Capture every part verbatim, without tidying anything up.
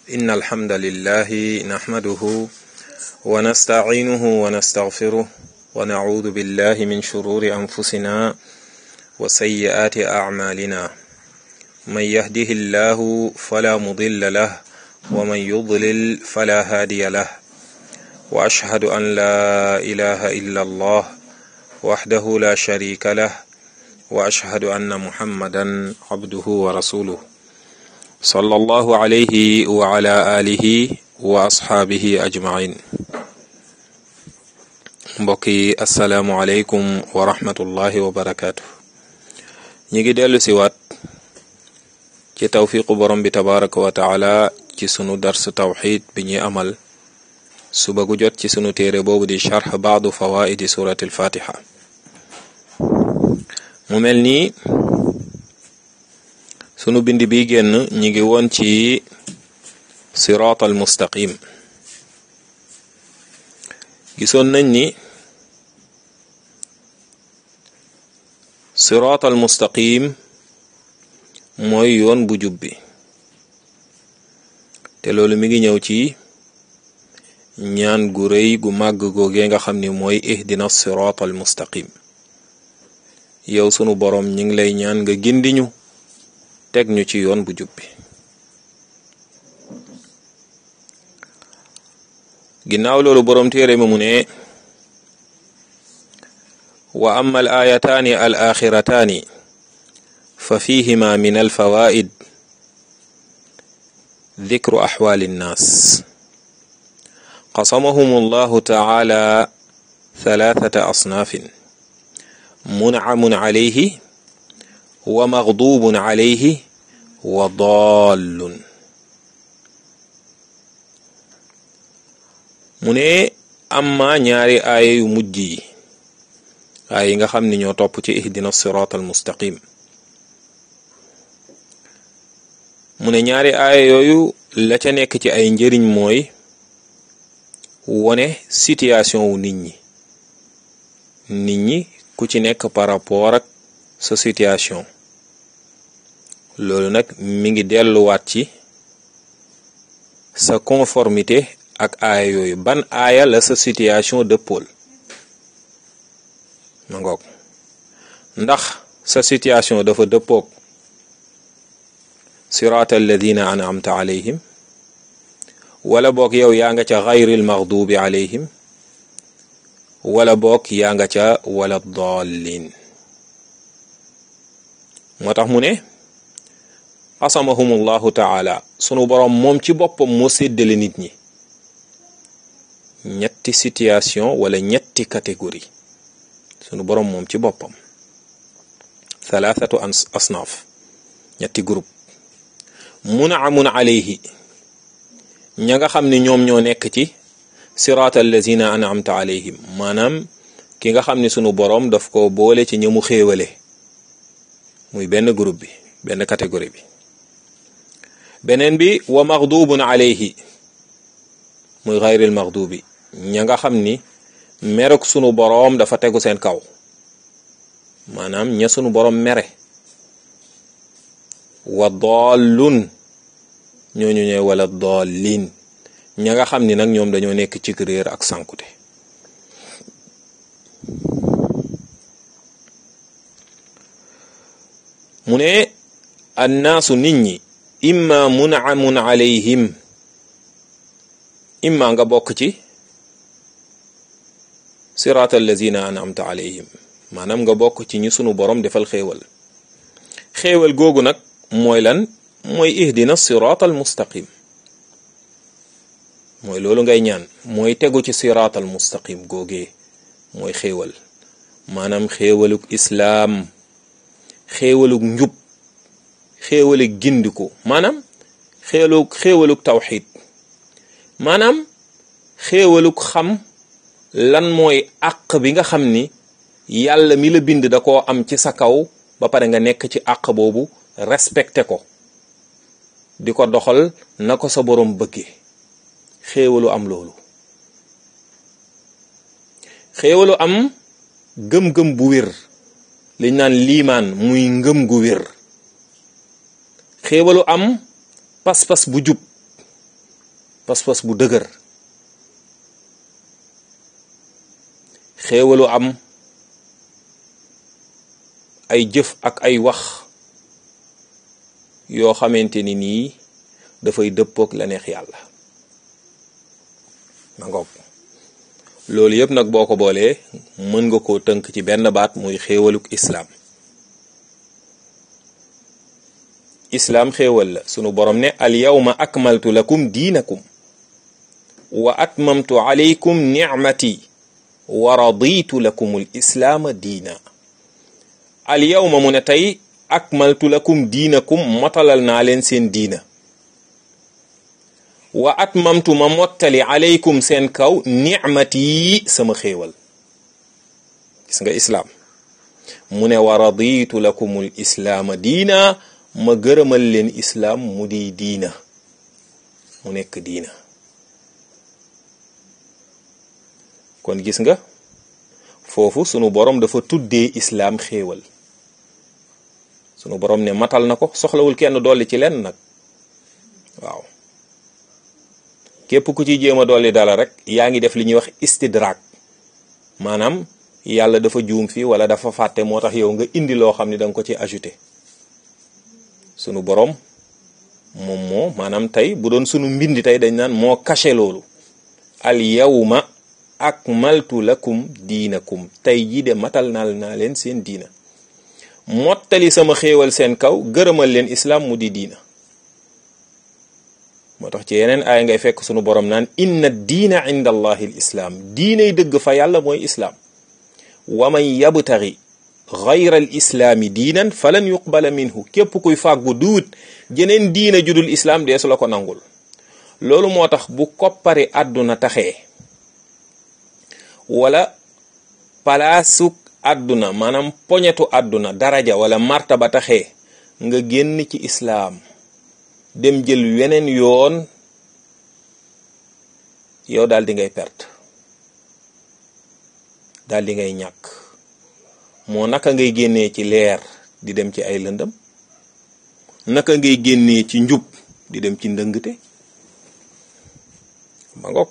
إن الحمد لله نحمده ونستعينه ونستغفره ونعوذ بالله من شرور أنفسنا وسيئات أعمالنا من يهده الله فلا مضل له ومن يضلل فلا هادي له وأشهد أن لا إله إلا الله وحده لا شريك له وأشهد أن محمدا عبده ورسوله صلى الله عليه وعلى آله وأصحابه أجمعين. mbokki assalaamu aleykum wa rahmatullahi wa barakaatu. ñi ngi dellu si waat ci tawfiqu borom bi tabaraka wa taala ci sunu dars tawxid bi ñuy amal suba gu jot ci sunu téere boobu di charx baadu fawaidi surati alfatiha. mu mel nii sunu bind bi génn ñi ngi woon ci siraat al mustaqim. gisoon nañ ni siraat al mustaqim mooy yoon bu jub bi te loolu mi ngi ñëw ci ñaan gu rëy gu màgg googee nga xam ni mooy ihdina siraat al mustaqim. yow sunu boroom ñi ngi lay ñaan nga gindiñu teg ñu ci yoon bu jub bi. ginnaaw loolu boroom téere mi mu ne wa amma al ayataani al axirataani fa fihima min al fawaid dikru axwaali nnaas qasamahum allahu taala thalathata asnaafin muncamun calayhi wa magduubun calayhi wa daallun. mu ne amma ñaari aaya yu mujj yi aaya yi nga xam ni ñoo topp ci ihdina siraat al mustaqim mu ne ñaari aaya yooyu la ca nekk ci ay njëriñ mooy wone situation wu nit ñi nit ñi ku ci nekk par rapport ak sa situation. loolu nag mi ngi delluwaat ci sa conformité ak aaya yooyu ban aaya la sa situation dëppool ma ngoog ndax sa situation dafa dëppoog siraat alladina an'amta alayhim wala boog yow yaa nga ca gayril maghdubi alayhim wala boog yaa nga ca wala dallin. moo tax mu ne qasamahumullahu taala sunu boroom moom ci boppam moo séddale nit ñi ñetti situation wala ñetti catégorie sunu boroom moom ci boppam thalathatu asnaaf ñetti groupe mun'amun alayhi ña nga xam ni ñoom ñoo nekk ci siraat allazina an'amta alayhim maanaam ki nga xam ni sunu boroom daf ko boole ci ñi mu xéewale muy benn groupe bi benn catégorie bi. beneen bi wa maghdubun alayhi muy gayril maghdubi ña nga xam ni meruk sunu boroom dafa tegu seen kaw maanaam ña sunu boroom mere. wa dallun ñooñu ñooy wala dallin ña nga xam ni nag ñoom dañoo nekk ci réer ak sankute. mu ne annaasu nit ñi imma mun'amun alayhim imma nga bokk ci siraat allazina an'amta alayhim maanaam nga bokk ci ñi sunu borom defal xéewal xéewal googu nag mooy lan mooy ihdina siraat al mustaqim mooy loolu ngay ñaan mooy tegu ci siraat al mustaqim googee mooy xéewal maanaam xéewaluk islaam xéewaluk njub xéewaluk gindiku maanaam xéewaluk xéewaluk tawxid maanaam xéewaluk xam lan mooy àq bi nga xam ni yàlla mi la bind da koo am ci sa kaw ba pare nga nekk ci àq boobu respecté ko di ko doxal na ko sa boroom bëggee xéewalu am loolu xéewalu am gëm-gëm bu wér liñ naan liimaan muy ngëm gu wér xéewalu am pas-pas bu jub pas-pas bu dëgër, xéewalu am ay jëf ak ay wax yoo xamante ni nii dafay dëppook la neex yàlla. ma ngoog loolu yëpp nag boo ko boolee mën nga koo tënk ci benn baat muy xéewaluk islaam. islaam xéewal la, sunu borom ne al yawma akmaltu lakum diinakum wa atmamtu alaykum nicmati wa raditu lakum al islaama diina. al yawma mu ne tey akmaltu lakum diinakum motalal naa leen seen diina, wa atmamtu ma mottali alaykum seen kaw nicmati sama xéewal. gis nga islaam mu ne wa raditu lakum al islaama diina, ma gërëmal leen islaam mu di diina, mu nekk diina. kon gis nga foofu sunu borom dafa tuddee islaam xéewal. sunu borom ne matal na ko, soxlawul kenn dolli ci leen nag. waaw képp ku ci jéem a dolli dala rek yaa ngi def li ñuy wax istidraak, maanaam yàlla dafa juum fii wala dafa fàtte moo tax yow nga indi loo xam ne da nga ko ci ajouté. sunu borom moom moo maanaam tey bu doon sunu mbindi tey dañ naan moo caché loolu. al yawma akmaltu lakum diinakum, tey jii de matal naa naa leen seen diina, mottali sama xéewal seen kaw, gërëmal leen islaam mu di diina. moo tax ci yeneen aaya ngay fekk sunu borom naan inna diina inda allahi al islaam, diinay dëgg fa yàlla mooy islaam. wa man yabtaghi gayra al islaami diinan falan yuqbala minhu, képp kuy fàggu duut jeneen diina judul islaam deesu la ko nangul. loolu moo tax bu koppari àdduna taxee wala palaasuk àdduna maanaam poñetu àdduna daraja wala martaba taxee nga génn ci islaam dem jël weneen yoon, yow daal di ngay perte, daal di ngay ñàkk. moo naka ngay génnee ci leer di dem ci ay lëndëm, naka ngay génnee ci njub di dem ci ndëngte. ba ngoog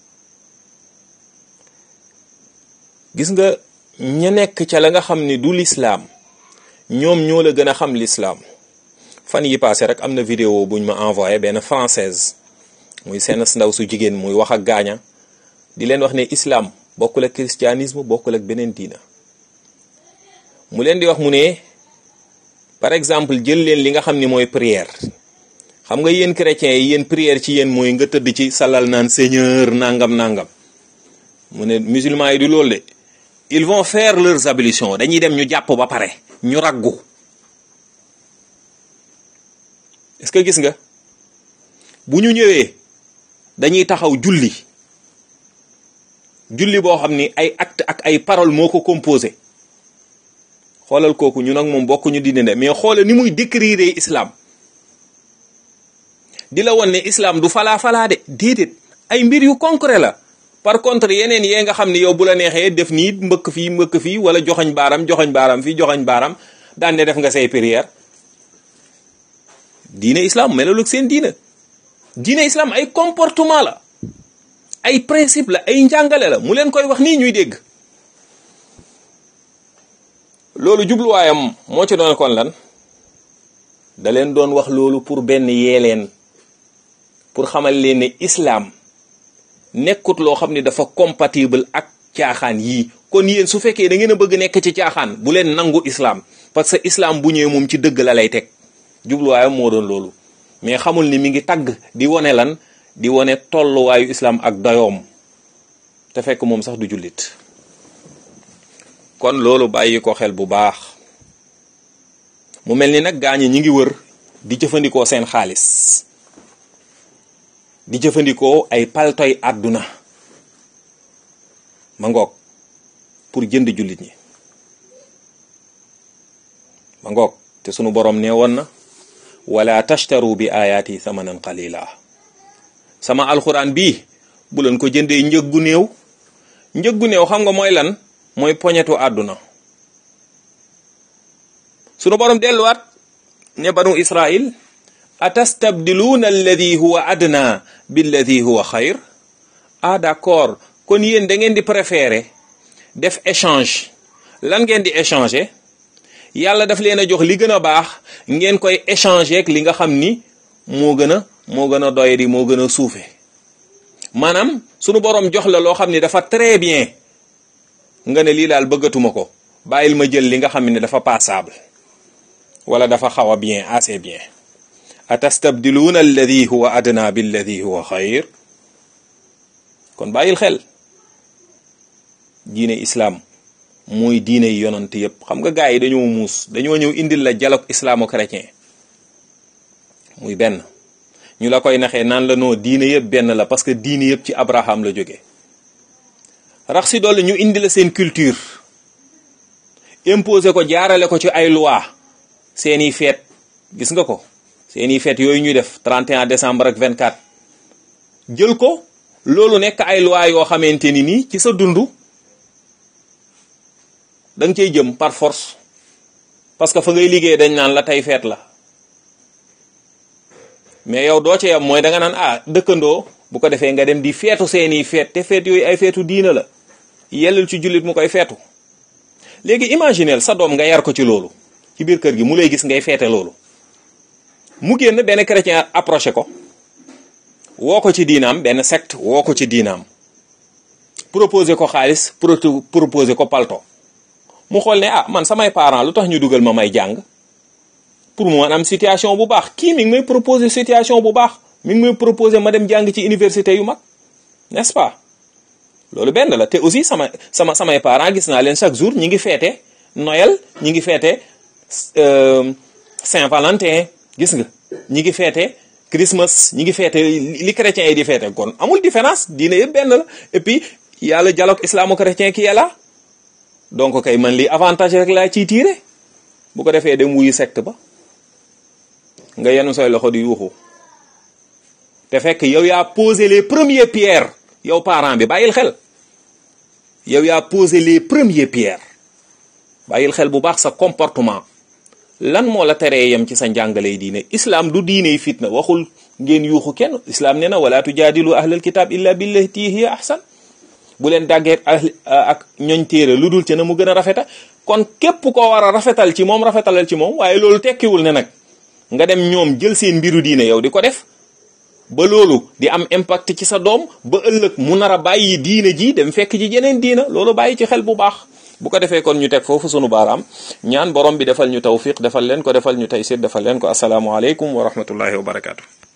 gis nga ña nekk ca la nga xam ni du lislaam ñoom ñoo la gën a xam lislaam. fan yi passé rek am na vidéo buñ ma envoyé benn française muy seen ndaw su jigéen muy wax ak gaaña di leen wax ne islam bokkul ak christianisme, bokkul ak beneen diina. mu leen di wax mu ne par exemple jël leen li nga xam ni mooy prière. xam nga yéen chrétiens yi yéen prière ci yéen mooy nga tëdd ci salal naan seigneur nangam nangam. mu ne musulmans yi du loolu de, ils vont faire leurs ablutions, dañuy dem ñu jàpp ba pare ñu raggu. est-ce que gis nga bu ñu ñëwee dañuy taxaw julli julli boo xam ni ay acte ak ay parole moo ko composé. xoolal kooku ñu nag moom bokkuñu di ne mais xoolal ni muy décrire islam di la won ne islam du falaa falaa de déedéet, ay mbir yu concret la. par contre yeneen yee nga xam ne yow bu la neexee def nii mbëkk fii mbëkk fii wala joxoñ baaram joxoñ baaram fii joxoñ baaram daan ne def nga say prière. diine islam melul ak seen diine. diine islam ay comportement la, ay principe la, ay njàngale la, mu leen koy wax nii ñuy dégg. loolu jubluwaayam moo ci doon kon lan, da leen doon wax loolu pour benn yee leen, pour xamal leen ne islam nekkut loo xam ne dafa compatible ak caaxaan yii. kon yéen su fekkee da ngeen a bëgg nekk ci caaxaan bu leen nangu islam, parce que islam bu ñëwee moom ci dëgg la lay teg. jubluwaayam moo doon loolu, mais xamul ni mi ngi tagg di wone lan, di wone tolluwaayu islam ak dayoom, te fekk moom sax du jullit. kon loolu bàyyi ko xel bu baax. mu mel ni nag gaañi ñi ngi wër di jëfandikoo seen xaalis, di jëfandikoo ay paltoy àdduna ma ngoog pour jënd jullit ñi ma ngoog. te sunu borom nee woon na wala tashtaru bi ayaati thamanan qalila, sama alxuraan bii bu leen ko jëndee njëg gu néew. njëg gu néew xam nga mooy lan, mooy poñetu àdduna. sunu borom delluwaat ne banu Israil atastabdiluuna alladi huwa adna billadi huwa xayr. ah d'accord, kon yéen da ngeen di préférer def échange. lan ngeen di échanger? yàlla daf leen a jox li gën a baax ngeen koy échanger ak li nga xam ni moo gën a moo gën a doy di moo gën a suufe. maanaam sunu borom jox la loo xam ni dafa très bien nga ne lii daal bëggatuma ko, bàyyil ma jël li nga xam ne dafa passable wala dafa xaw a bien, assez bien. atastabdiluuna alladi huwa adna billadi huwa xayr. kon bàyyil xel, diine islam mooy diine yi yonant yëpp. xam nga gars yi dañoo muus, dañoo ñëw indil la dialogue islamo-chrétien muy benn, ñu la koy naxee naan la noo diine yëpp benn la parce que diine yëpp ci Abraham la jóge. rax si doole ñu indi la seen culture, imposé ko, jaarale ko ci ay loi. seeni feet gis nga ko, seeni feet yooyu ñuy def trente et un décembre ak vingt-quatre, jël ko loolu nekk ay loi yoo xamante ni nii ci sa dund da nga cey jëm par force, parce que fa ngay liggéey dañ naan la tey feet la. mais yow doo ci am mooy da nga naan ah dëkkandoo, bu ko defee nga dem di feetu seeni feet, te feet yooyu ay feetu diina la, yellul ci jullit mu koy feetu. léegi imagineel sa doom nga yar ko ci loolu ci biir kër gi, mu lay gis ngay feete loolu, mu génn benn chrétien approché ko, woo ko ci diinaam, benn secte woo ko ci diinaam, proposé ko xaalis, proposé ko palto. mu xool ne ah man samay parents lu tax ñu dugal ma may jàng pour mu mën am situation bu baax, kii mi ngi may proposé situation bu baax, mi ngi may proposé ma dem jàng ci université yu mag, n'est-ce pas? loolu benn la. te aussi sama sama samay parents gis naa leen chaque jour ñi ngi feete Noël, ñi ngi feete euh, Saint-Valentin, gis nga ñi ngi feete Christmas, ñi ngi feete li chrétiens yi di feete. kon amul différence, diine yëpp benn la. et puis yàlla dialogue islamo-chrétien ki yàlla, donc kay man li avantage rek laa ciy tiire. bu ko defee dem wuyu secte ba, nga yenu say loxo di yuuxu, te fekk yow yaa posé les premières pierres. yow parent bi bàyyil xel, yow yaa posé les premières pierres. bàyyil xel bu baax sa comportement. lan moo la teree yem ci sa njàngale diine? islam du diine fitna, waxul ngeen yuuxu kenn. islam nee na wala tujaadilu ahlal kitab illa billati hiya ahsan. bu leen dàggee ak ñoñ téere lu dul ci na mu gën a rafeta. kon képp koo war a rafetal ci moom, rafetalal ci moom. waaye loolu tekkiwul ne nag nga dem ñoom jël seen mbiru diine yow di ko def, ba loolu di am impact ci sa doom, ba ëllëg mu nar a bàyyi diine ji dem fekk ci jeneen diina. loolu bàyyi ci xel bu baax. bu ko defee kon ñu teg foofu sunu baaraam, ñaan borom bi defal ñu tawfiq, defal leen ko, defal ñu taysir, defal leen ko. asalaamualeykum wa rahmatullahi wa barakaatu.